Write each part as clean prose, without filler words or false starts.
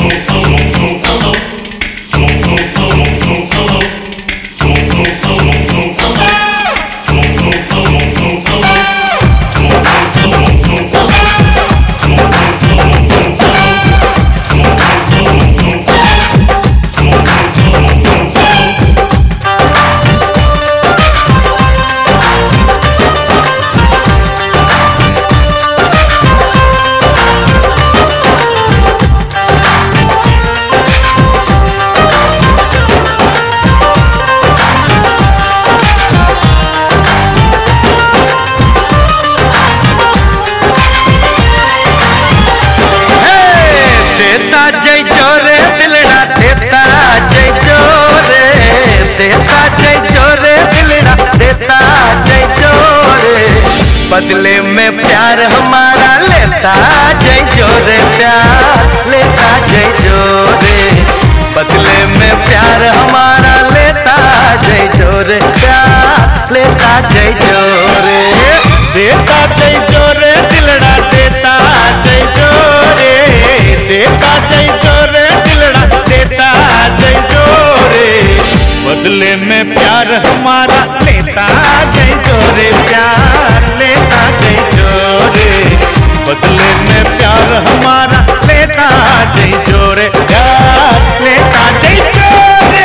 बदले में प्यार हमारा लेता जय जोरे, प्यार लेता जय जोरे। बदले में प्यार हमारा लेता जय जोरे, प्यार लेता जय जोरे। देता जय जोरे दिलड़ा, देता जय जोरे, देता जय जोरे दिलड़ा, देता जय जोरे। बदले में प्यार हमारा लेता जय जोरे, प्यार लेता जय जोरे। बदले में प्यार हमारा लेता जय जोरे, प्यार लेता जय जोरे।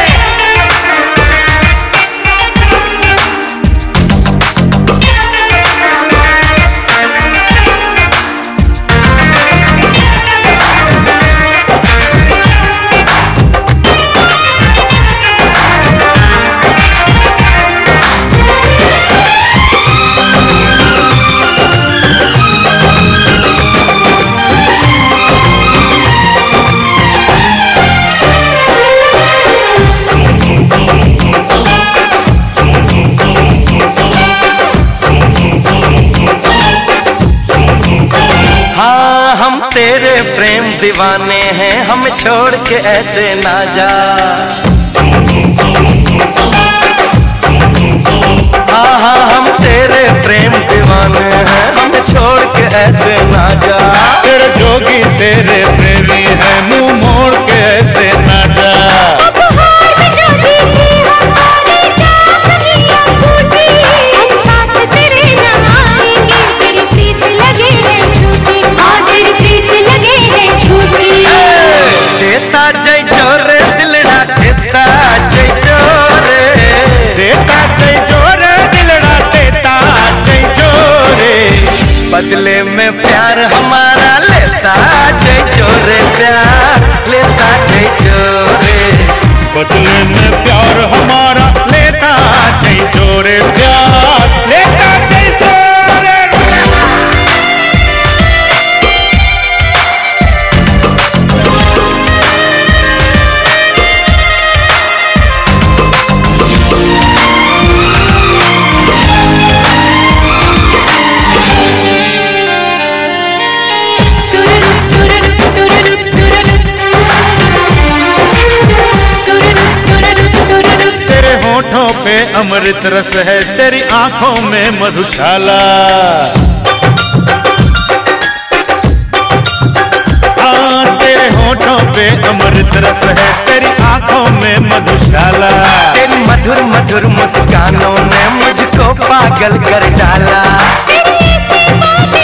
हाँ हम तेरे प्रेम दीवाने हैं, हम छोड़ के ऐसे ना जा। हाँ हाँ हम तेरे प्रेम दीवाने हैं, हम छोड़ के ऐसे ना जा। तेरे जोगी तेरे प्रेमी है, मुंह मोड़ के ऐसे ना जा। देता जय जोरे दिलड़ा, देता जय जोरे, देता जय जोरे दिलड़ा, देता जय जोरे। बदले में प्यार हमारा लेता जय जोरे, प्यार लेता जय जोरे। बदले में प्यार हमारा लेता जय जोरे, प्यार लेता जय जोरे। पे अमृत रस है, तेरी आंखों में मधुशाला। हाँ तेरे होठों पे अमृत रस है, तेरी आंखों में मधुशाला। तेरी मधुर मधुर मुस्कानों ने मुझको पागल कर डाला।